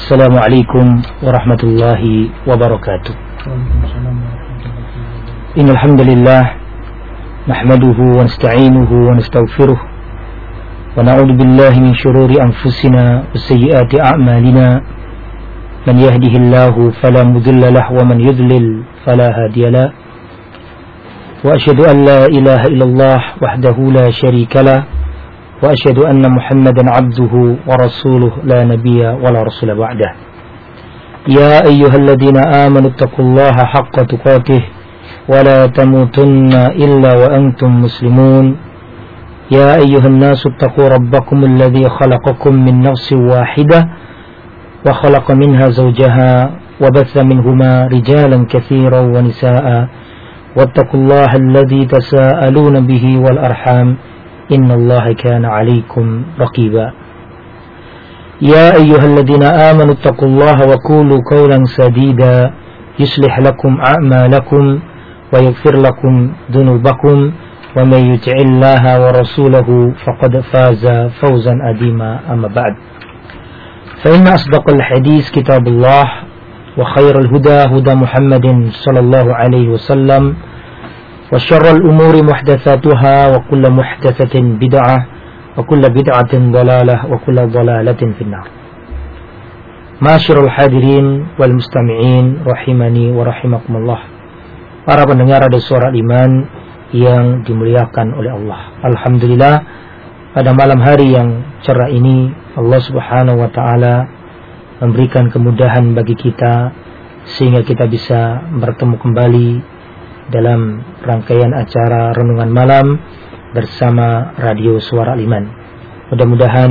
Assalamualaikum warahmatullahi wabarakatuh. Innal hamdalillah nahmaduhu wa nasta'inuhu wa nastaghfiruh wa na'udzu billahi min shururi anfusina wa sayyiati a'malina. Man yahdihillahu fala mudilla lahu wa man yudlil fala hadiya lahu. Wa asyhadu an la ilaha illallah wahdahu la syarika lahu wa asyhadu anna Muhammadan 'abduhu wa rasuluhu la nabiyya wa la rasula ba'dah. Ya ayyuhalladzina amanu taqullaha haqqa tuqatih wa la tamutunna illa wa antum muslimun. Ya ayyuhan nasu taqu rabbakum alladzi khalaqakum min nafsin wahidah wa khalaqa minha zawjaha wa batha minhuma rijalan katsiran wa nisaa'a wattaqullaha alladzi tasaaluna bihi wal arham innallaha kana 'alaikum raqiba. Ya ayyuhalladzina amanu taqullaha wa qulu qawlan sadida yuslih lakum a'malakum wa yaghfir lakum dhunubakum wa may yuti'illaha wa rasulahu faqad faza fawzan 'azima. Amma ba'd. Fa inna asdaqal hadits kitabullah wa khairal huda huda Muhammadin sallallahu alaihi wasallam wa syarrul umuri muhdatsatuha wa kullu muhdatsatin bid'ah wa kullu bid'atin dhalalah wa kullu dhalalatin finnar. Masyarul hadirin wal mustami'in rahimani wa rahimakumullah. Para pendengar Radio Suara Iman yang dimuliakan oleh Allah. Alhamdulillah, pada malam hari yang cerah ini Allah Subhanahu wa taala memberikan kemudahan bagi kita sehingga kita bisa bertemu kembali dalam rangkaian acara renungan malam bersama Radio Suara Iman. Mudah-mudahan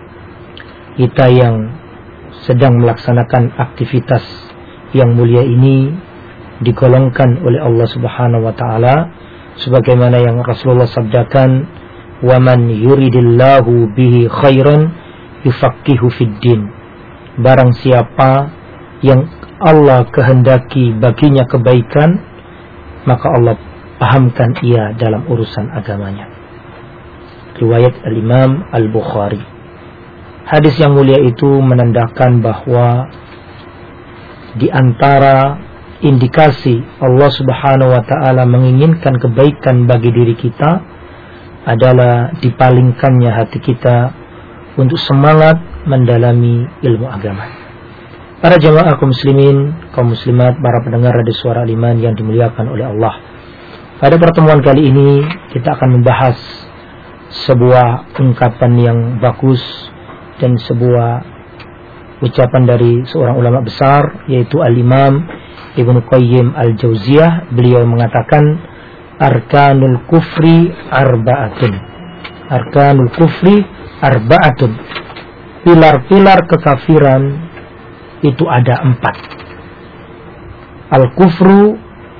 kita yang sedang melaksanakan aktivitas yang mulia ini digolongkan oleh Allah Subhanahu wa taala sebagaimana yang Rasulullah sabdakan, "Wa man yuridillahu bihi khairan yufaqihu fiddin." Barang siapa yang Allah kehendaki baginya kebaikan, maka Allah pahamkan ia dalam urusan agamanya. Riwayat Al-Imam Al-Bukhari. Hadis yang mulia itu menandakan bahwa di antara indikasi Allah Subhanahu wa taala menginginkan kebaikan bagi diri kita adalah dipalingkannya hati kita untuk semangat mendalami ilmu agama. Para jamaah kaum muslimin, kaum muslimat, para pendengar Radio Suara Iman yang dimuliakan oleh Allah. Pada pertemuan kali ini kita akan membahas sebuah ungkapan yang bagus dan sebuah ucapan dari seorang ulama besar, yaitu Al-Imam Ibnu Qayyim Al-Jauziyah. Beliau mengatakan, Arkanul kufri arba'atun. Arkanul kufri arba'atun. Pilar-pilar kekafiran itu ada 4. Al-kufru,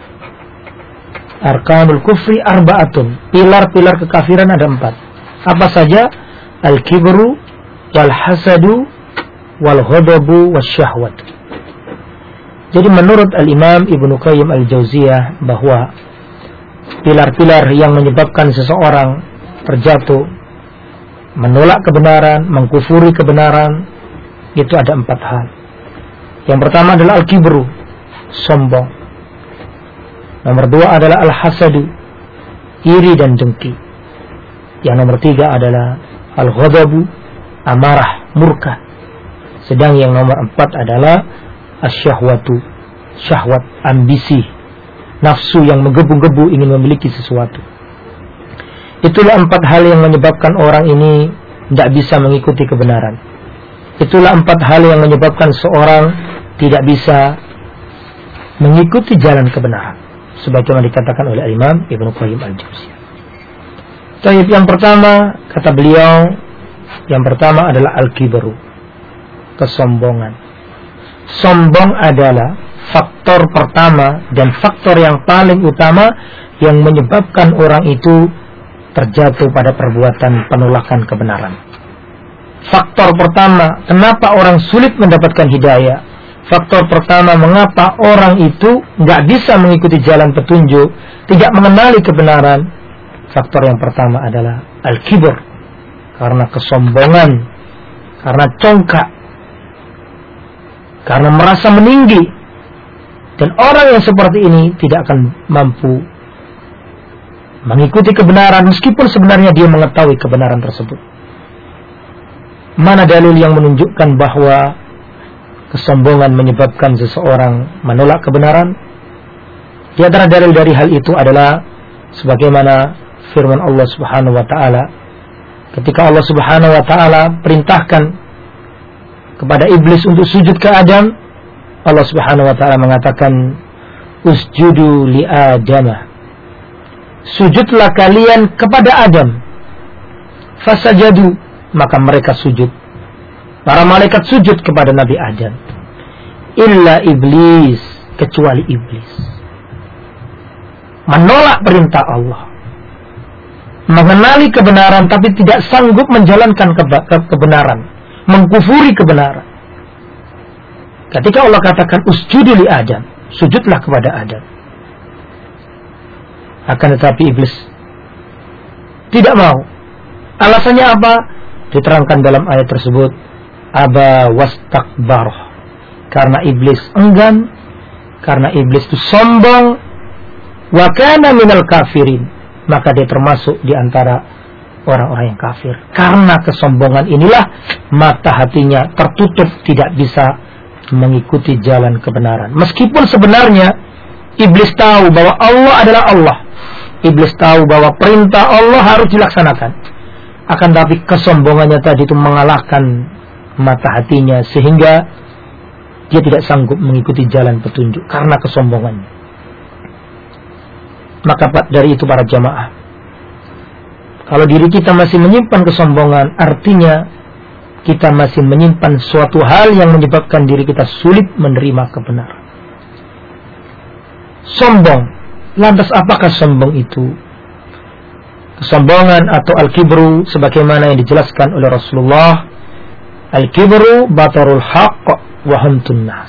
arkanul kufri arba'atun. Pilar-pilar kekafiran ada 4. Apa saja? Al-kibru, wal-hasadu, wal-ghadabu, wasyahwat. Jadi menurut Al-Imam Ibnu Qayyim Al-Jauziyah bahwa pilar-pilar yang menyebabkan seseorang terjatuh, menolak kebenaran, mengkufuri kebenaran, itu ada 4 hal. Yang pertama adalah al-kibru, sombong. Nomor 2 adalah al-hasadu, iri dan dengki. Yang nomor 3 adalah al-ghadabu, amarah, murka. Sedang yang nomor 4 adalah asyahwatu, syahwat, ambisi, nafsu yang menggebu-gebu ingin memiliki sesuatu. Itulah 4 hal yang menyebabkan orang ini tidak bisa mengikuti kebenaran. Itulah 4 hal yang menyebabkan seorang tidak bisa mengikuti jalan kebenaran, sebagaimana dikatakan oleh Imam Ibnu Qayyim Al-Jauziyah. Taib, yang pertama, kata beliau, yang pertama adalah al-kibru, kesombongan. Sombong adalah faktor pertama dan faktor yang paling utama yang menyebabkan orang itu terjatuh pada perbuatan penolakan kebenaran. Faktor pertama kenapa orang sulit mendapatkan hidayah, faktor pertama mengapa orang itu nggak bisa mengikuti jalan petunjuk, tidak mengenali kebenaran, faktor yang pertama adalah al-kibr, karena kesombongan, karena congkak. karena merasa meninggi. Dan orang yang seperti ini tidak akan mampu mengikuti kebenaran meskipun sebenarnya dia mengetahui kebenaran tersebut. Mana dalil yang menunjukkan bahwa kesombongan menyebabkan seseorang menolak kebenaran? Di antara dalil dari hal itu adalah sebagaimana firman Allah Subhanahu wa taala ketika Allah Subhanahu wa taala perintahkan kepada iblis untuk sujud ke Adam, Allah Subhanahu wa taala mengatakan usjudu li Adam, sujudlah kalian kepada Adam. Fasajadu, maka mereka sujud. Para malaikat sujud kepada Nabi Adam. Illa iblis, kecuali iblis menolak perintah Allah, mengenali kebenaran tapi tidak sanggup menjalankan kebenaran, mengkufuri kebenaran. Ketika Allah katakan usjudu li Adam, sujudlah kepada Adam, akan tetapi iblis tidak mau. Alasannya apa? Diterangkan dalam ayat tersebut, aba wastakbar, karena iblis enggan, karena iblis itu sombong, wa kana minal kafirin, maka dia termasuk di antara orang-orang yang kafir. Karena kesombongan inilah mata hatinya tertutup, tidak bisa mengikuti jalan kebenaran. Meskipun sebenarnya iblis tahu bahwa Allah adalah Allah, iblis tahu bahwa perintah Allah harus dilaksanakan, akan tapi kesombongannya tadi itu mengalahkan mata hatinya sehingga dia tidak sanggup mengikuti jalan petunjuk karena kesombongannya. Maka dari itu para jamaah, kalau diri kita masih menyimpan kesombongan, artinya kita masih menyimpan suatu hal yang menyebabkan diri kita sulit menerima kebenaran. Sombong. Lantas apakah sombong itu? Kesombongan atau al-kibru sebagaimana yang dijelaskan oleh Rasulullah, al-kibru batarul haqq wa hamtun nas.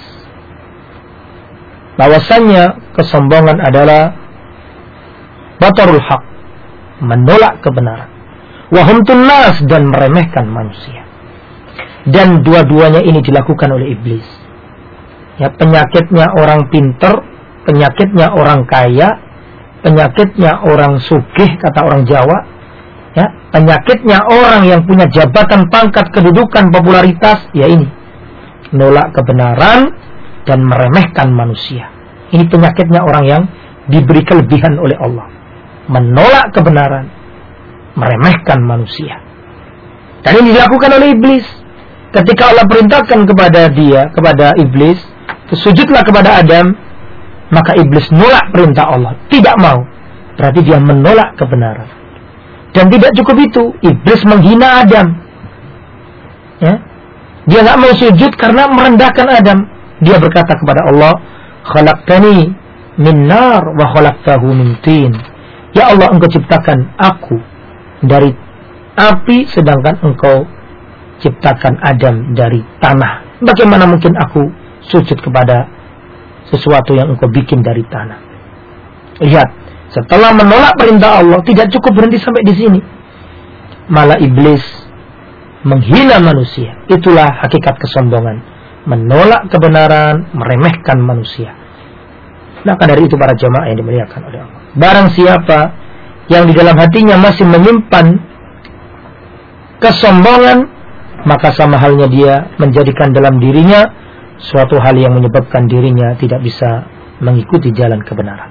Bahwasannya kesombongan adalah batarul haq, menolak kebenaran, wa hamtun nas, dan meremehkan manusia. Dan dua-duanya ini dilakukan oleh iblis. Ya, penyakitnya orang pinter, penyakitnya orang kaya, penyakitnya orang sugih kata orang Jawa, ya, penyakitnya orang yang punya jabatan, pangkat, kedudukan, popularitas, ya ini, menolak kebenaran dan meremehkan manusia. Ini penyakitnya orang yang diberi kelebihan oleh Allah, menolak kebenaran, meremehkan manusia. Dan ini dilakukan oleh iblis. Ketika Allah perintahkan kepada dia, kepada iblis, sujudlah kepada Adam, maka iblis nolak perintah Allah, tidak mau. Berarti dia menolak kebenaran. Dan tidak cukup itu, iblis menghina Adam. Ya, dia tidak mau sujud karena merendahkan Adam. Dia berkata kepada Allah, khalaqtani min nar wa khalaqtahu min tin. Ya Allah, engkau ciptakan aku dari api, sedangkan engkau ciptakan Adam dari tanah. Bagaimana mungkin aku sujud kepada sesuatu yang engkau bikin dari tanah? Lihat, setelah menolak perintah Allah, tidak cukup berhenti sampai di sini, malah iblis menghina manusia. Itulah hakikat kesombongan, menolak kebenaran, meremehkan manusia. Maka dari itu para jamaah yang dimuliakan oleh Allah, barang siapa yang di dalam hatinya masih menyimpan kesombongan, maka sama halnya dia menjadikan dalam dirinya suatu hal yang menyebabkan dirinya tidak bisa mengikuti jalan kebenaran.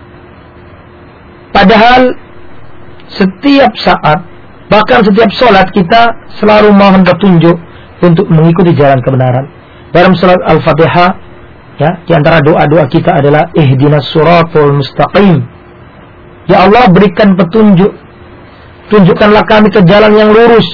Padahal setiap saat, bahkan setiap sholat, kita selalu mohon petunjuk untuk mengikuti jalan kebenaran. Dalam sholat Al-Fatihah, ya, di antara doa-doa kita adalah ihdinas siratal mustaqim. Ya Allah, berikan petunjuk, tunjukkanlah kami ke jalan yang lurus.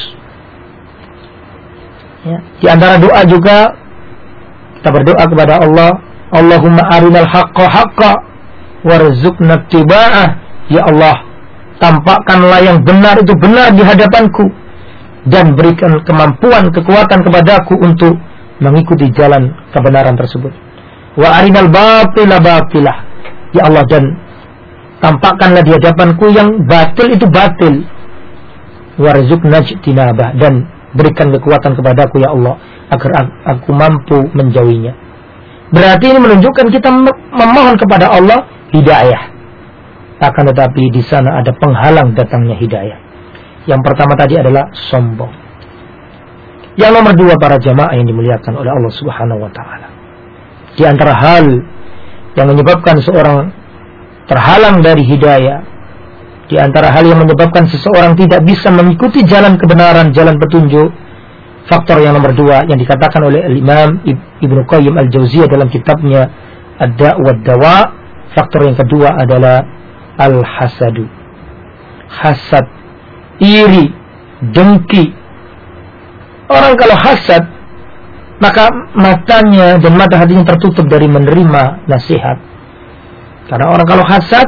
Ya, di antara doa juga kita berdoa kepada Allah, Allahumma arinal haqqa haqqa warzuqna ittiba'ah. Ya Allah, tampakkanlah yang benar itu benar di hadapanku, dan berikan kemampuan, kekuatan kepadaku untuk mengikuti jalan kebenaran tersebut. Wa arinal batila batilah. Ya Allah, dan tampakkanlah di hadapanku yang batil itu batil. Warzuqna ijtinabah, dan berikan kekuatan kepadaku ya Allah agar aku mampu menjauhinya. Berarti ini menunjukkan kita memohon kepada Allah hidayah. Akan tetapi di sana ada penghalang datangnya hidayah. Yang pertama tadi adalah sombong. Yang nomor dua, para jamaah yang dimuliakan oleh Allah Subhanahu wa taala. Di antara hal yang menyebabkan seorang terhalang dari hidayah, di antara hal yang menyebabkan seseorang tidak bisa mengikuti jalan kebenaran, jalan petunjuk, faktor yang nomor dua yang dikatakan oleh Imam Ibnu Qayyim Al-Jauziyah dalam kitabnya Ad-Da' wad Dawa, faktor yang kedua adalah al-hasadu. Hasad, iri, dengki. Orang kalau hasad, maka matanya dan mata hatinya tertutup dari menerima nasihat. Karena orang kalau hasad,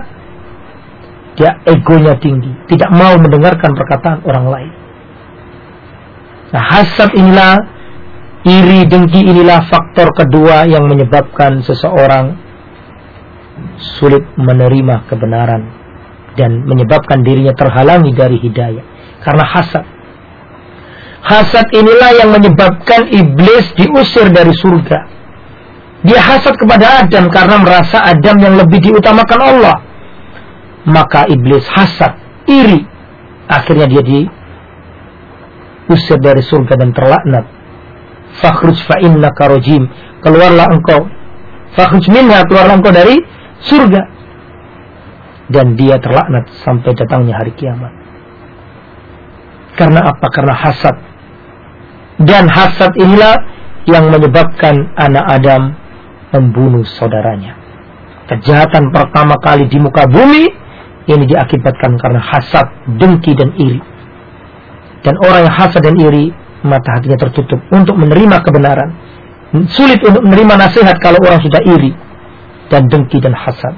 dia egonya tinggi, tidak mau mendengarkan perkataan orang lain. Nah, hasad inilah, iri, dengki inilah faktor kedua yang menyebabkan seseorang sulit menerima kebenaran dan menyebabkan dirinya terhalangi dari hidayah. Karena hasad. Hasad inilah yang menyebabkan iblis diusir dari surga. Dia hasad kepada Adam karena merasa Adam yang lebih diutamakan Allah. Maka iblis hasad, iri. Akhirnya dia diusir dari surga dan terlaknat. Fakhruj fa innaka rajim. Keluarlah engkau. Fakhruj minha, keluarlah engkau dari surga. Dan dia terlaknat sampai datangnya hari kiamat. Karena apa? Karena hasad. Dan hasad inilah yang menyebabkan anak Adam membunuh saudaranya. Kejahatan pertama kali di muka bumi ini diakibatkan karena hasad, dengki dan iri. Dan orang yang hasad dan iri, mata hatinya tertutup untuk menerima kebenaran. Sulit untuk menerima nasihat kalau orang sudah iri dan dengki dan hasad.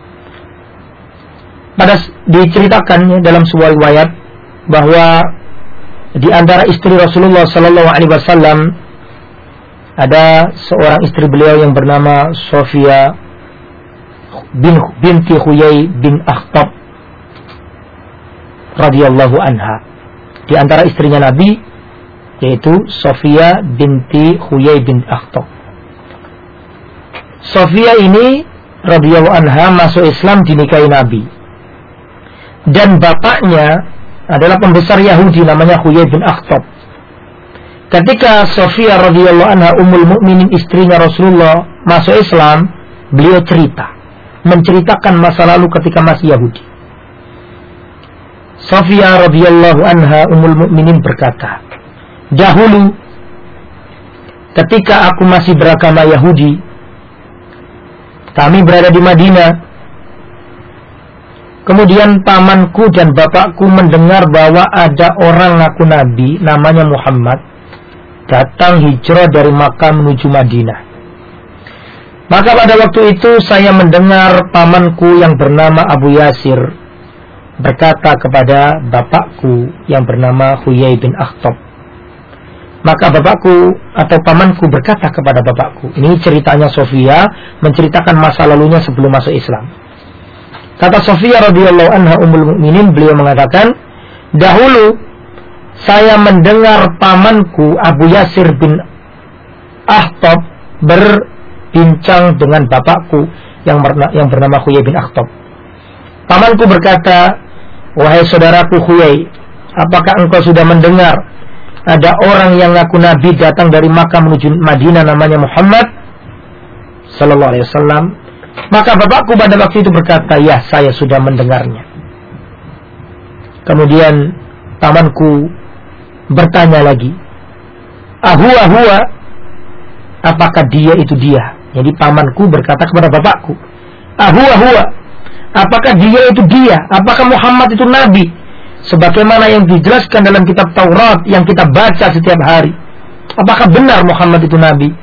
Diceritakannya dalam sebuah riwayat bahwa di antara istri Rasulullah sallallahu alaihi wasallam ada seorang istri beliau yang bernama Sofia binti Huyai bin Akhtab radhiyallahu anha. Di antara istrinya Nabi yaitu Sofia binti Huyai bin Akhtab. Sofia ini radhiyallahu anha masuk Islam dinikahi Nabi. Dan bapaknya adalah pembesar Yahudi namanya Huyai bin Akhtab. Ketika Sofia radhiyallahu anha ummul mukminin istrinya Rasulullah masuk Islam, beliau menceritakan masa lalu ketika masih Yahudi. Sofia radhiyallahu anha ummul mukminin berkata, dahulu ketika aku masih beragama Yahudi, kami berada di Madinah. Kemudian pamanku dan bapakku mendengar bahwa ada orang ngaku Nabi namanya Muhammad datang hijrah dari Makkah menuju Madinah. Maka pada waktu itu saya mendengar pamanku yang bernama Abu Yasir berkata kepada bapakku yang bernama Huyai bin Akhtab. Maka bapakku atau pamanku berkata kepada bapakku, ini ceritanya Sofia menceritakan masa lalunya sebelum masuk Islam. Kata Sofia radhiyallahu anha ummul mukminin, beliau mengatakan, dahulu saya mendengar pamanku Abu Yasir bin Akhtab berbincang dengan bapakku yang bernama Huyai bin Akhtab. Pamanku berkata, wahai saudaraku Huyai, apakah engkau sudah mendengar ada orang yang ngaku Nabi datang dari Makkah menuju Madinah namanya Muhammad sallallahu alaihi wasallam? Maka bapakku pada waktu itu berkata, ya, saya sudah mendengarnya. Kemudian pamanku bertanya lagi, huwa, apakah dia itu dia? Jadi pamanku berkata kepada bapakku, huwa, apakah dia itu dia? Apakah Muhammad itu Nabi? Sebagaimana yang dijelaskan dalam kitab Taurat yang kita baca setiap hari. Apakah benar Muhammad itu Nabi?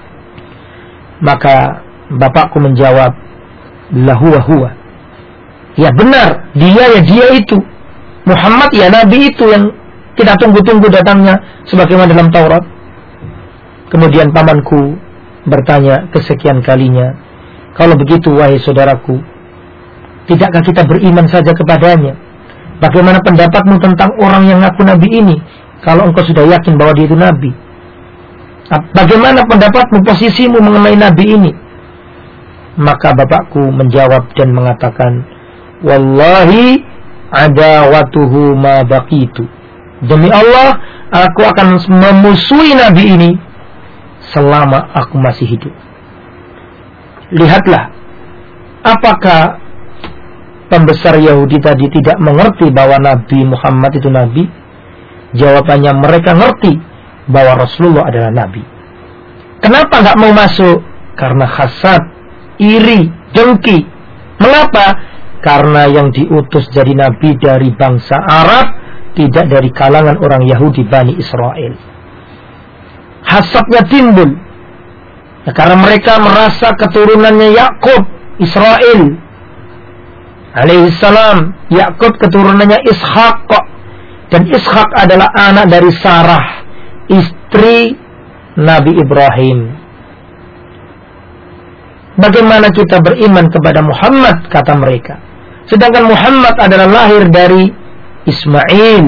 Maka bapakku menjawab, huwa. Ya benar, dia itu. Muhammad ya Nabi itu yang kita tunggu-tunggu datangnya sebagaimana dalam Taurat. Kemudian pamanku bertanya kesekian kalinya, kalau begitu wahai saudaraku, tidakkah kita beriman saja kepadanya? Bagaimana pendapatmu tentang orang yang ngaku Nabi ini? kalau engkau sudah yakin bahwa dia itu nabi? Bagaimana pendapatmu, posisimu mengenai nabi ini? Maka bapakku menjawab dan mengatakan, wallahi adawatuhu ma baqitu. Demi Allah, aku akan memusuhi nabi ini selama aku masih hidup. Lihatlah, apakah pembesar Yahudi tadi tidak mengerti bahwa Nabi Muhammad itu nabi? Jawabannya, mereka ngerti bahwa Rasulullah adalah nabi. Kenapa nggak mau masuk? Karena hasad, iri, dengki. Mengapa? Karena yang diutus jadi nabi dari bangsa Arab, tidak dari kalangan orang Yahudi Bani Israel. Hasadnya timbul karena mereka merasa keturunannya Yakub, Israel alaihissalam. Yakub keturunannya Ishak, dan Ishak adalah anak dari Sarah, istri Nabi Ibrahim. Bagaimana kita beriman kepada Muhammad, kata mereka, sedangkan Muhammad adalah lahir dari Ismail,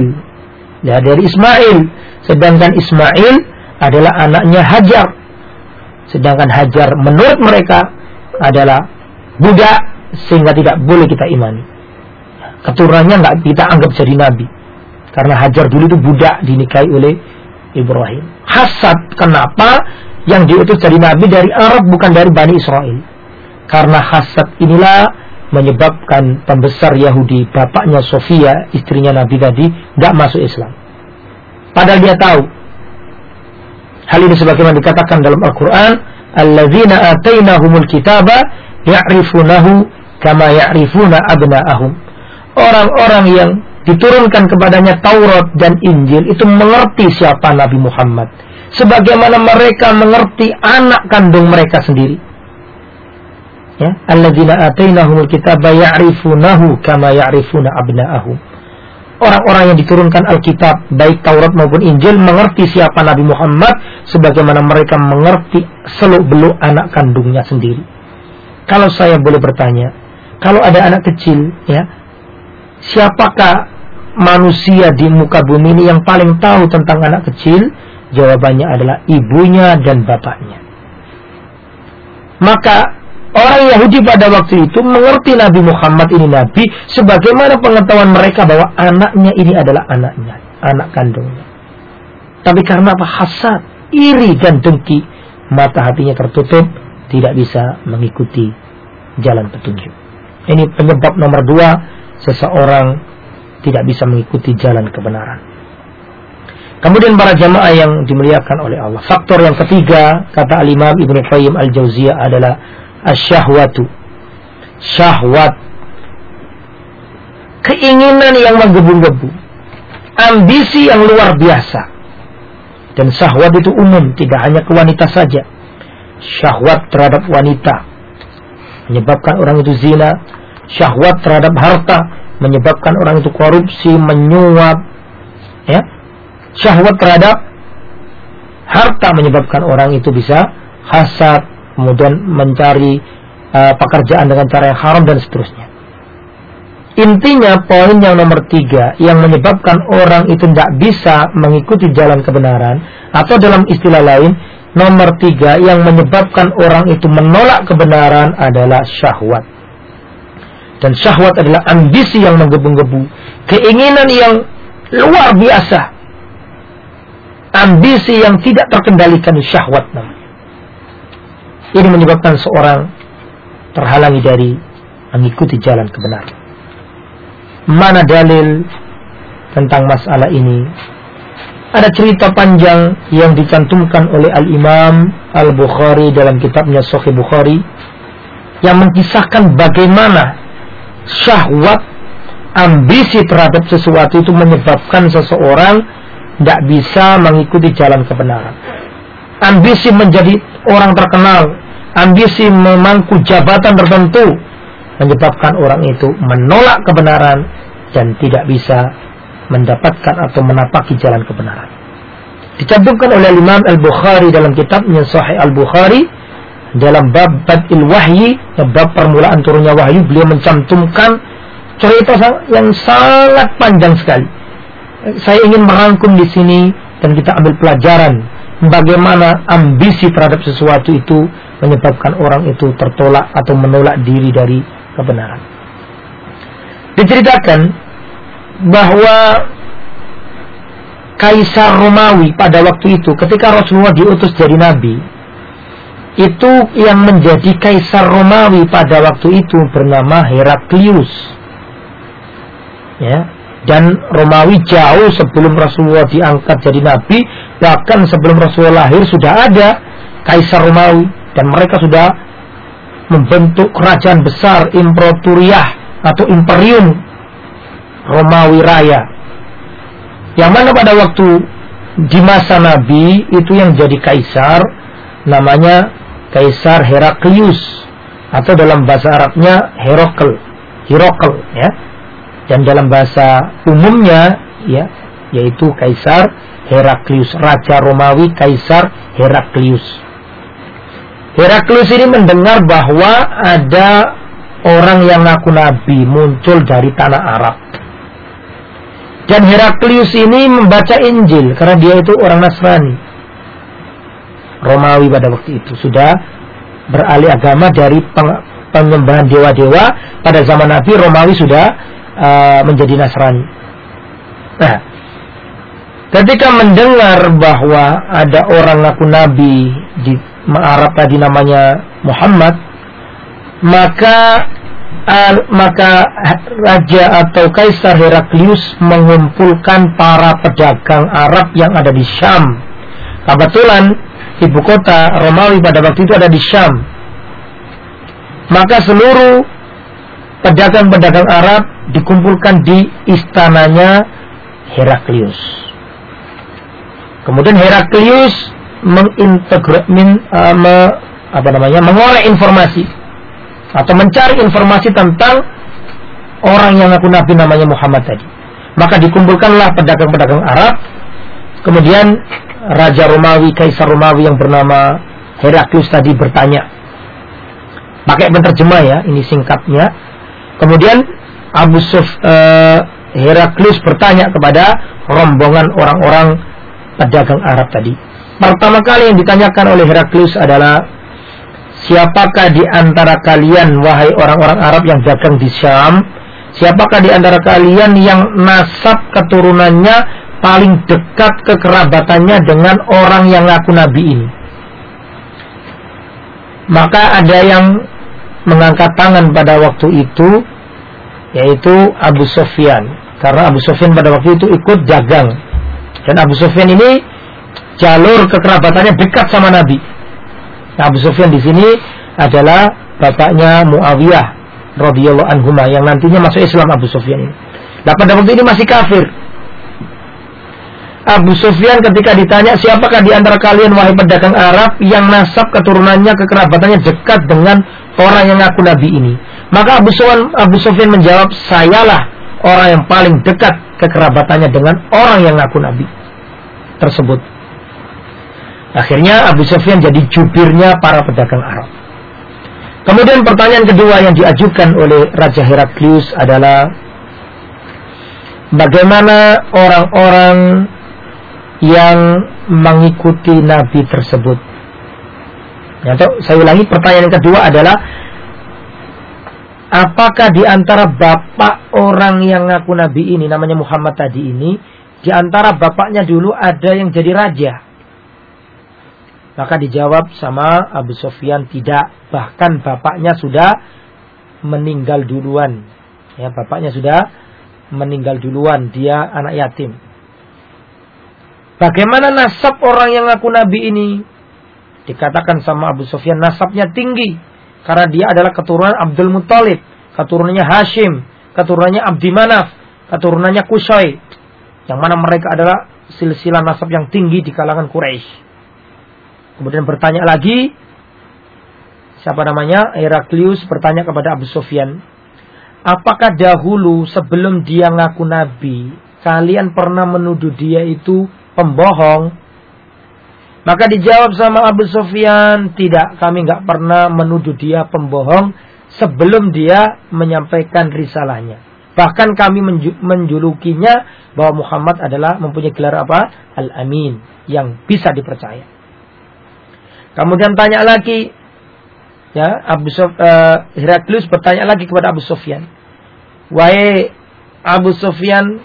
sedangkan Ismail adalah anaknya Hajar, sedangkan Hajar menurut mereka adalah budak, sehingga tidak boleh kita imani. Keturunannya nggak kita anggap jadi nabi, karena Hajar dulu itu budak dinikahi oleh Ibrahim. Hasad, kenapa yang diutus jadi nabi dari Arab bukan dari Bani Israel? Karena hasad inilah menyebabkan pembesar Yahudi, bapaknya Sofia, istrinya Nabi tadi, nggak masuk Islam. Padahal dia tahu. Hal ini sebagaimana dikatakan dalam Al-Quran, alladzina atainahumul kitaba ya'rifunahu kama ya'rifuna abna'ahum. Orang-orang yang diturunkan kepadanya Taurat dan Injil itu mengerti siapa Nabi Muhammad, sebagaimana mereka mengerti anak kandung mereka sendiri. Ya, alladzina atainahumul kitaba ya'rifunahu kama ya'rifuna abna'ahum. Orang-orang yang diturunkan Alkitab, baik Taurat maupun Injil, mengerti siapa Nabi Muhammad sebagaimana mereka mengerti seluk-beluk anak kandungnya sendiri. Kalau saya boleh bertanya, kalau ada anak kecil, ya, siapakah manusia di muka bumi ini yang paling tahu tentang anak kecil? Jawabannya adalah ibunya dan bapaknya. Maka orang Yahudi pada waktu itu mengerti Nabi Muhammad ini nabi sebagaimana pengetahuan mereka bahwa anaknya ini adalah anaknya, anak kandungnya. Tapi karena apa? Hasad, iri dan dengki, mata hatinya tertutup, tidak bisa mengikuti jalan petunjuk. Ini penyebab nomor 2, seseorang tidak bisa mengikuti jalan kebenaran. Kemudian para jamaah yang dimuliakan oleh Allah, faktor yang ketiga, kata Al-Imam Ibnu Qayyim Al-Jauziyah, adalah asyahwatu, syahwat, keinginan yang menggebu-gebu, ambisi yang luar biasa. Dan syahwat itu umum, tidak hanya ke wanita saja. Syahwat terhadap wanita menyebabkan orang itu zina, syahwat terhadap harta menyebabkan orang itu korupsi, menyuap, ya. Syahwat terhadap harta menyebabkan orang itu bisa hasad, kemudian mencari pekerjaan dengan cara yang haram dan seterusnya. Intinya poin yang nomor 3 yang menyebabkan orang itu tidak bisa mengikuti jalan kebenaran, atau dalam istilah lain, nomor 3 yang menyebabkan orang itu menolak kebenaran adalah syahwat. Dan syahwat adalah ambisi yang menggebu-gebu, keinginan yang luar biasa, ambisi yang tidak terkendalikan, syahwat namanya. Ini menyebabkan seorang terhalangi dari mengikuti jalan kebenaran. Mana dalil tentang masalah ini? Ada cerita panjang yang dicantumkan oleh Al-Imam Al-Bukhari dalam kitabnya Sahih Bukhari, yang mengisahkan bagaimana syahwat, ambisi terhadap sesuatu itu menyebabkan seseorang tidak bisa mengikuti jalan kebenaran. Ambisi menjadi orang terkenal, ambisi memangku jabatan tertentu, menyebabkan orang itu menolak kebenaran dan tidak bisa mendapatkan atau menapaki jalan kebenaran. Dicantumkan oleh Imam Al-Bukhari dalam kitabnya Sahih Al-Bukhari, dalam bab Bad'il Wahyi, bab permulaan turunnya wahyu, beliau mencantumkan cerita yang sangat panjang sekali, saya ingin merangkum di sini dan kita ambil pelajaran bagaimana ambisi terhadap sesuatu itu menyebabkan orang itu tertolak atau menolak diri dari kebenaran. Diceritakan bahwa Kaisar Romawi pada waktu itu ketika Rasulullah diutus jadi nabi, itu yang menjadi Kaisar Romawi pada waktu itu bernama Heraklius. Ya, dan Romawi jauh sebelum Rasulullah diangkat jadi nabi, bahkan sebelum Rasulullah lahir sudah ada Kaisar Romawi dan mereka sudah membentuk kerajaan besar, imperatoriah atau imperium Romawi Raya. Yang mana pada waktu di masa Nabi itu yang jadi kaisar namanya Kaisar Heraklius atau dalam bahasa Arabnya Herakl ya. Dan dalam bahasa umumnya ya yaitu Kaisar Heraklius, Raja Romawi Kaisar Heraklius. Heraklius ini mendengar bahwa ada orang yang ngaku nabi muncul dari tanah Arab. Dan Heraklius ini membaca Injil karena dia itu orang Nasrani. Romawi pada waktu itu sudah beralih agama dari penyembahan dewa-dewa. Pada zaman Nabi, Romawi sudah menjadi Nasrani. Nah, ketika mendengar bahwa ada orang ngaku nabi di Arab tadi namanya Muhammad, maka Raja atau Kaisar Heraklius mengumpulkan para pedagang Arab yang ada di Syam. Kebetulan ibu kota Romawi pada waktu itu ada di Syam. Maka seluruh pedagang-pedagang Arab dikumpulkan di istananya Heraklius. Kemudian Heraklius mengoleh informasi atau mencari informasi tentang orang yang ngaku nabi namanya Muhammad tadi. Maka dikumpulkanlah pedagang-pedagang Arab. Kemudian Raja Romawi, Kaisar Romawi yang bernama Heraklius tadi bertanya. Pakai penerjemah ya, ini singkatnya. Kemudian Heraklius bertanya kepada rombongan orang-orang pedagang Arab tadi. Pertama kali yang ditanyakan oleh Heraklius adalah, siapakah di antara kalian, wahai orang-orang Arab yang dagang di Syam, siapakah di antara kalian yang nasab keturunannya paling dekat kekerabatannya dengan orang yang ngaku nabi ini? Maka ada yang mengangkat tangan pada waktu itu, yaitu Abu Sufyan. Karena Abu Sufyan pada waktu itu ikut dagang. Dan Abu Sufyan ini jalur kekerabatannya dekat sama Nabi. Nah, Abu Sufyan di sini adalah bapaknya Muawiyah radhiyallahu anhu yang nantinya masuk Islam. Abu Sufyan ini. Nah, pada waktu ini masih kafir. Abu Sufyan ketika ditanya, siapakah di antara kalian wahai pedagang Arab yang nasab keturunannya kekerabatannya dekat dengan orang yang ngaku nabi ini? Maka Abu Sufyan menjawab, sayalah orang yang paling dekat kekerabatannya dengan orang yang ngaku nabi tersebut. Akhirnya Abu Sufyan jadi jubirnya para pedagang Arab. Kemudian pertanyaan kedua yang diajukan oleh Raja Heraklius adalah, bagaimana orang-orang yang mengikuti Nabi tersebut? Saya ulangi, pertanyaan kedua adalah, apakah di antara bapak orang yang ngaku Nabi ini, namanya Muhammad tadi ini, di antara bapaknya dulu ada yang jadi raja? Maka dijawab sama Abu Sufyan, tidak. Bahkan bapaknya sudah meninggal duluan. Ya, bapaknya sudah meninggal duluan. Dia anak yatim. Bagaimana nasab orang yang ngaku nabi ini? Dikatakan sama Abu Sufyan, nasabnya tinggi. Karena dia adalah keturunan Abdul Muttalib, keturunannya Hashim, keturunannya Abdi Manaf, keturunannya Qusay. Yang mana mereka adalah silsilah nasab yang tinggi di kalangan Quraisy. Kemudian bertanya lagi, siapa namanya? Heraklius bertanya kepada Abu Sufyan, apakah dahulu sebelum dia ngaku nabi, kalian pernah menuduh dia itu pembohong? Maka dijawab sama Abu Sufyan, tidak, kami nggak pernah menuduh dia pembohong sebelum dia menyampaikan risalahnya. Bahkan kami menjulukinya bahwa Muhammad adalah mempunyai gelar apa? Al-Amin, yang bisa dipercaya. Kemudian tanya lagi, ya, Heraklius bertanya lagi kepada Abu Sufyan. Wahai Abu Sufyan,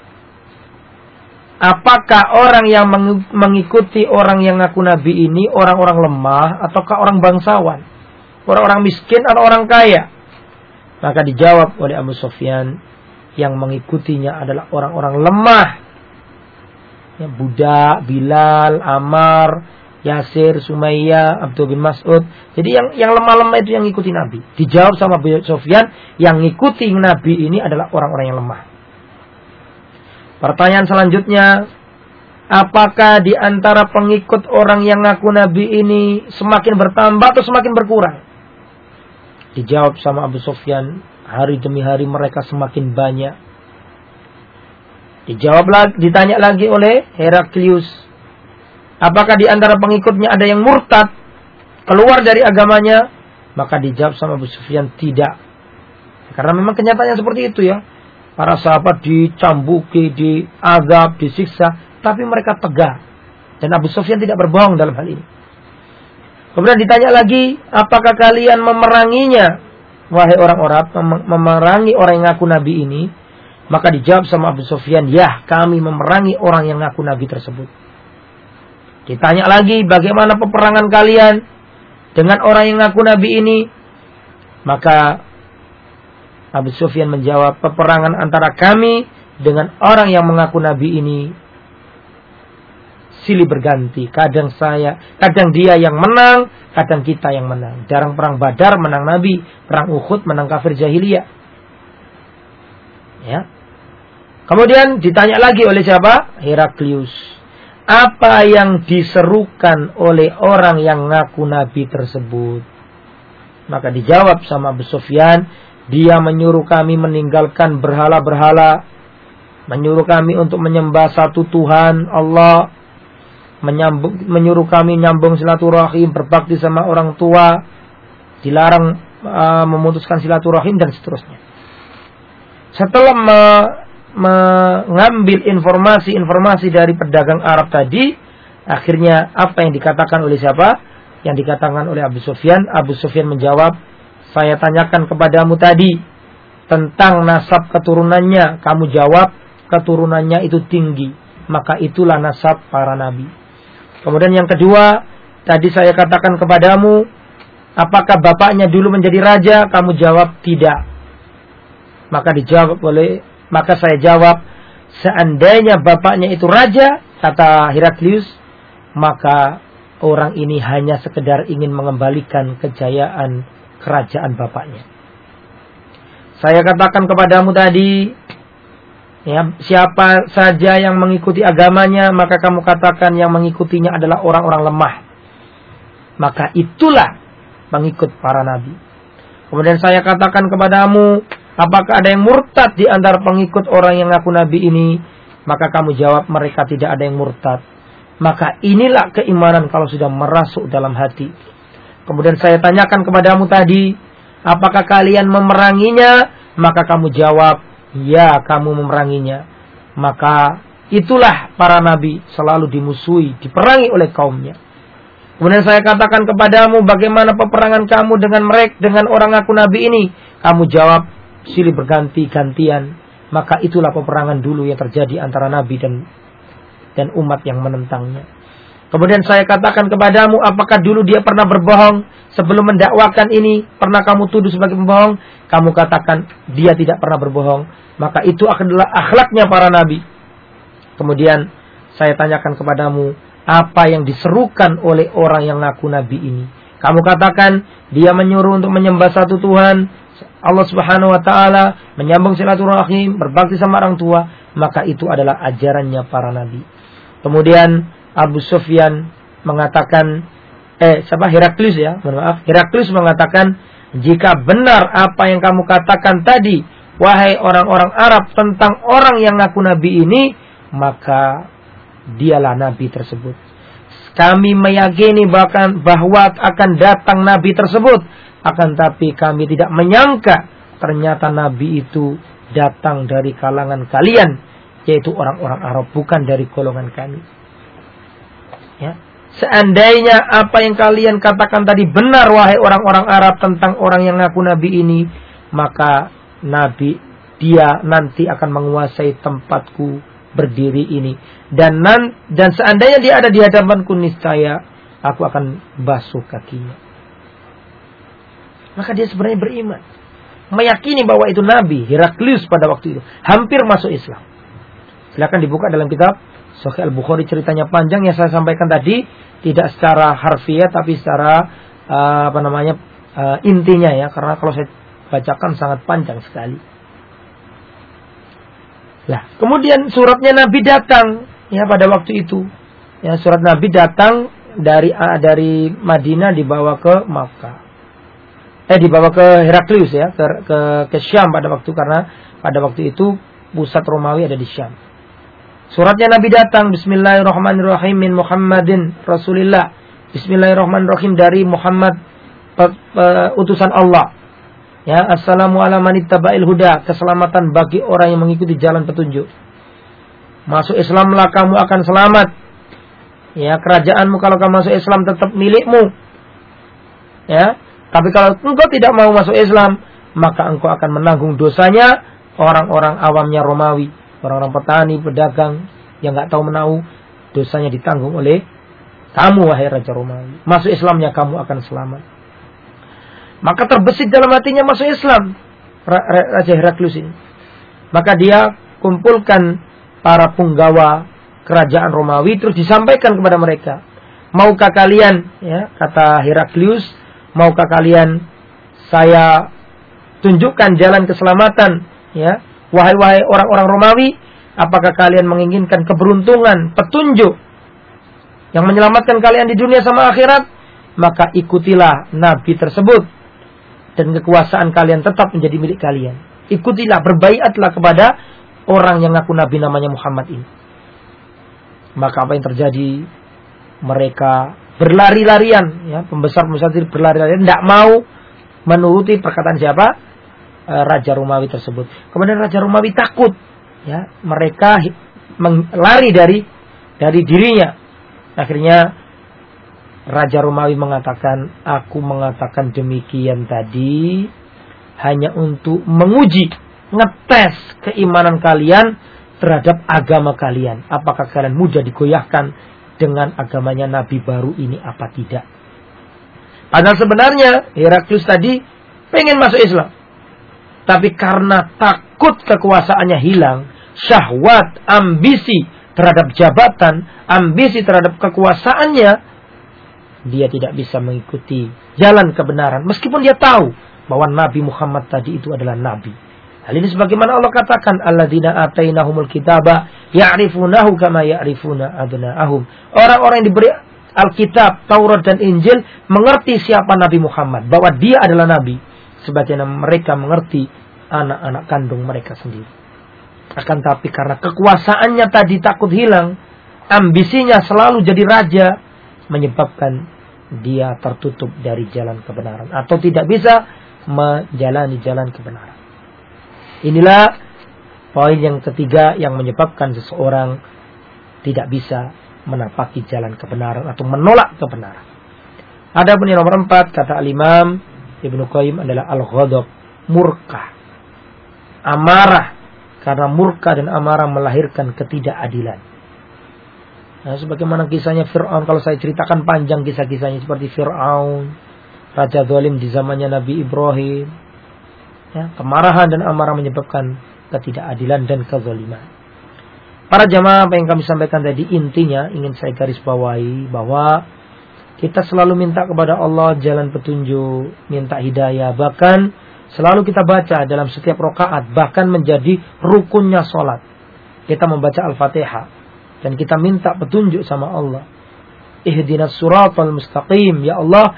apakah orang yang mengikuti orang yang ngaku nabi ini orang-orang lemah ataukah orang bangsawan? Orang-orang miskin atau orang kaya? Maka dijawab oleh Abu Sufyan, yang mengikutinya adalah orang-orang lemah. Ya, budak, Bilal, Ammar, Yasir, Sumayyah, Abdul bin Mas'ud. Jadi yang lemah-lemah itu yang ikuti Nabi. Dijawab sama Abu Sufyan, yang ngikuti Nabi ini adalah orang-orang yang lemah. Pertanyaan selanjutnya, apakah di antara pengikut orang yang ngaku Nabi ini semakin bertambah atau semakin berkurang? Dijawab sama Abu Sufyan, hari demi hari mereka semakin banyak. Ditanya lagi oleh Heraklius, apakah di antara pengikutnya ada yang murtad, keluar dari agamanya? Maka dijawab sama Abu Sufyan, tidak. Karena memang kenyataannya seperti itu ya. Para sahabat dicambuki, diazab, disiksa, tapi mereka tegar. Dan Abu Sufyan tidak berbohong dalam hal ini. Kemudian ditanya lagi, apakah kalian memeranginya, wahai orang-orang, memerangi orang yang ngaku Nabi ini? Maka dijawab sama Abu Sufyan, ya, kami memerangi orang yang ngaku Nabi tersebut. Ditanya lagi, bagaimana peperangan kalian dengan orang yang ngaku Nabi ini? Maka Abu Sufyan menjawab, peperangan antara kami dengan orang yang mengaku Nabi ini silih berganti. Kadang dia yang menang, kadang kita yang menang. Jarang perang Badar menang Nabi, perang Uhud menang kafir jahiliyah. Ya. Kemudian ditanya lagi oleh siapa? Heraklius. Apa yang diserukan oleh orang yang ngaku Nabi tersebut? Maka dijawab sama Abu Sufyan, dia menyuruh kami meninggalkan berhala-berhala, menyuruh kami untuk menyembah satu Tuhan Allah, menyuruh kami nyambung silaturahim, berbakti sama orang tua, dilarang memutuskan silaturahim dan seterusnya. Setelah mengambil informasi dari pedagang Arab tadi, akhirnya apa yang dikatakan oleh siapa? Yang dikatakan oleh Abu Sufyan. Abu Sufyan menjawab, saya tanyakan kepadamu tadi tentang nasab keturunannya, kamu jawab keturunannya itu tinggi, maka itulah nasab para nabi. Kemudian yang kedua, tadi saya katakan kepadamu, apakah bapaknya dulu menjadi raja? Kamu jawab tidak. Maka saya jawab, seandainya bapaknya itu raja, kata Heraklius, maka orang ini hanya sekedar ingin mengembalikan kejayaan kerajaan bapaknya. Saya katakan kepadamu tadi, ya, siapa saja yang mengikuti agamanya, maka kamu katakan yang mengikutinya adalah orang-orang lemah. Maka itulah pengikut para nabi. Kemudian saya katakan kepadamu, apakah ada yang murtad di antara pengikut orang yang ngaku nabi ini? Maka kamu jawab, mereka tidak ada yang murtad. Maka inilah keimanan kalau sudah merasuk dalam hati. Kemudian saya tanyakan kepadamu tadi, apakah kalian memeranginya? Maka kamu jawab, ya, kamu memeranginya. Maka itulah para nabi selalu dimusuhi, diperangi oleh kaumnya. Kemudian saya katakan kepadamu, bagaimana peperangan kamu dengan orang ngaku nabi ini? Kamu jawab, silih berganti-gantian. Maka itulah peperangan dulu yang terjadi antara nabi dan umat yang menentangnya. Kemudian saya katakan kepadamu, apakah dulu dia pernah berbohong sebelum mendakwakan ini? Pernah kamu tuduh sebagai pembohong? Kamu katakan dia tidak pernah berbohong. Maka itu adalah akhlaknya para nabi. Kemudian saya tanyakan kepadamu, apa yang diserukan oleh orang yang ngaku nabi ini? Kamu katakan dia menyuruh untuk menyembah satu Tuhan, Allah Subhanahu wa taala, menyambung silaturahim, berbakti sama orang tua. Maka itu adalah ajarannya para nabi. Kemudian Abu Sufyan mengatakan, Heraklius ya, Heraklius mengatakan, jika benar apa yang kamu katakan tadi, wahai orang-orang Arab, tentang orang yang ngaku nabi ini, maka dialah nabi tersebut. Kami meyakini bahwa akan datang nabi tersebut, akan tapi kami tidak menyangka ternyata nabi itu datang dari kalangan kalian, yaitu orang-orang Arab, bukan dari golongan kami. Ya. Seandainya apa yang kalian katakan tadi benar, wahai orang-orang Arab, tentang orang yang ngaku nabi ini, maka nabi dia nanti akan menguasai tempatku berdiri ini, dan seandainya dia ada di hadapanku, niscaya aku akan basuh kakinya. Maka dia sebenarnya beriman, meyakini bahwa itu nabi. Heraklius pada waktu itu hampir masuk Islam. Silakan dibuka dalam kitab Sahih Al-Bukhari, ceritanya panjang yang saya sampaikan tadi, tidak secara harfiah tapi secara intinya ya, karena kalau saya bacakan sangat panjang sekali. Nah, kemudian suratnya Nabi datang ya pada waktu itu. Ya, surat Nabi datang dari Madinah dibawa ke Makkah. Dibawa ke Heraklius ya, ke Syam pada waktu, karena pada waktu itu pusat Romawi ada di Syam. Suratnya Nabi datang, Bismillahirrahmanirrahim, min Muhammadin Rasulillah. Bismillahirrahmanirrahim, dari Muhammad utusan Allah. Ya, assalamu ala manittaba'il huda, keselamatan bagi orang yang mengikuti jalan petunjuk. Masuk Islamlah kamu akan selamat. Ya, kerajaanmu kalau kamu masuk Islam tetap milikmu. Ya, tapi kalau engkau tidak mau masuk Islam, maka engkau akan menanggung dosanya orang-orang awamnya Romawi, orang-orang petani, pedagang yang enggak tahu menahu, dosanya ditanggung oleh kamu wahai raja Romawi. Masuk Islamnya kamu akan selamat. Maka terbesit dalam hatinya masuk Islam Raja Heraklius ini. Maka dia kumpulkan para punggawa kerajaan Romawi, terus disampaikan kepada mereka, maukah kalian, ya, kata Heraklius, maukah kalian saya tunjukkan jalan keselamatan, ya, wahai orang-orang Romawi, apakah kalian menginginkan keberuntungan, petunjuk yang menyelamatkan kalian di dunia sama akhirat? Maka ikutilah nabi tersebut, dan kekuasaan kalian tetap menjadi milik kalian. Ikutilah, berbaiatlah kepada orang yang ngaku nabi namanya Muhammad ini. Maka apa yang terjadi? Mereka berlari-larian, ya, pembesar-pembesar berlari-larian, tidak mau menuruti perkataan siapa? Raja Romawi tersebut. Kemudian Raja Romawi takut, ya, mereka lari dari dirinya. Akhirnya Raja Romawi mengatakan, aku mengatakan demikian tadi hanya untuk menguji, ngetes keimanan kalian terhadap agama kalian. Apakah kalian mudah digoyahkan dengan agamanya nabi baru ini apa tidak? Padahal sebenarnya Heraklius tadi pengen masuk Islam, tapi karena takut kekuasaannya hilang, syahwat, ambisi terhadap jabatan, ambisi terhadap kekuasaannya, dia tidak bisa mengikuti jalan kebenaran. Meskipun dia tahu bahwa Nabi Muhammad tadi itu adalah Nabi. Hal ini sebagaimana Allah katakan, alladzina atainahumul kitaba ya'rifunahu kama ya'rifuna abna'ahum. Orang-orang yang diberi Alkitab, Taurat dan Injil mengerti siapa Nabi Muhammad, bahwa dia adalah Nabi, sebagaimana mereka mengerti anak-anak kandung mereka sendiri. Akan tapi karena kekuasaannya tadi takut hilang, ambisinya selalu jadi raja, menyebabkan dia tertutup dari jalan kebenaran, atau tidak bisa menjalani jalan kebenaran. Inilah poin yang ketiga yang menyebabkan seseorang tidak bisa menapaki jalan kebenaran atau menolak kebenaran. Adapun yang nomor 4, kata Al-Imam Ibnu Qayyim, adalah al-ghadab, murka, amarah. Karena murka dan amarah melahirkan ketidakadilan. Nah, sebagaimana kisahnya Fir'aun, kalau saya ceritakan panjang kisah-kisahnya, seperti Fir'aun, raja zalim di zamannya Nabi Ibrahim. Ya, kemarahan dan amarah menyebabkan ketidakadilan dan kezaliman. Para jamaah, apa yang kami sampaikan tadi, intinya ingin saya garis bawahi bahwa kita selalu minta kepada Allah jalan petunjuk, minta hidayah, bahkan selalu kita baca dalam setiap rakaat, bahkan menjadi rukunnya sholat. Kita membaca Al-Fatihah dan kita minta petunjuk sama Allah. Ihdinas siratal mustaqim, ya Allah,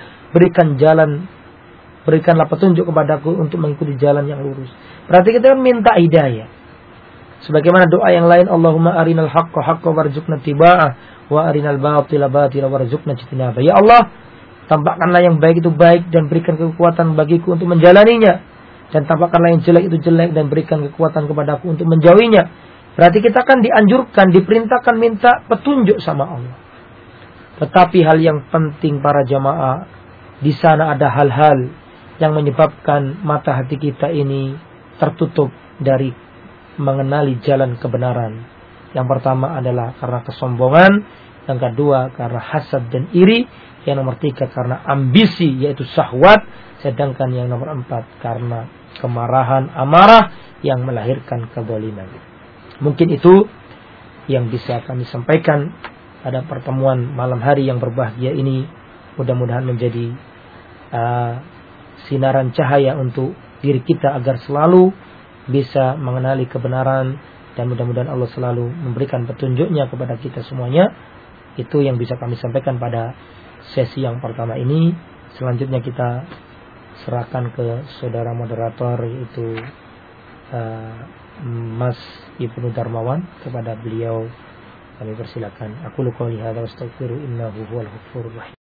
berikanlah petunjuk kepadaku untuk mengikuti jalan yang lurus. Berarti kita minta hidayah. Sebagaimana doa yang lain, Allahumma arinal haqqa haqqa warzuqna tiba'ah wa arinal batila batila warzuqna ijtinabah. Ya Allah, tampakkanlah yang baik itu baik dan berikan kekuatan bagiku untuk menjalaninya. dan tampakkanlah yang jelek itu jelek dan berikan kekuatan kepadaku untuk menjauhinya. Berarti kita kan dianjurkan, diperintahkan minta petunjuk sama Allah. Tetapi hal yang penting para jamaah, di sana ada hal-hal yang menyebabkan mata hati kita ini tertutup dari mengenali jalan kebenaran. Yang pertama adalah karena kesombongan, yang kedua karena hasad dan iri, yang nomor tiga karena ambisi yaitu syahwat, sedangkan yang nomor empat karena kemarahan, amarah yang melahirkan kezaliman. Mungkin itu yang bisa kami sampaikan pada pertemuan malam hari yang berbahagia ini. Mudah-mudahan menjadi sinaran cahaya untuk diri kita agar selalu bisa mengenali kebenaran, dan mudah-mudahan Allah selalu memberikan petunjuknya kepada kita semuanya. Itu yang bisa kami sampaikan pada sesi yang pertama ini. Selanjutnya kita serahkan ke saudara moderator, yaitu Mas Ibnu Darmawan. Kepada beliau kami persilakan. Aku qouli hadza wa astaghfiru innahu huwal ghafurur rahim.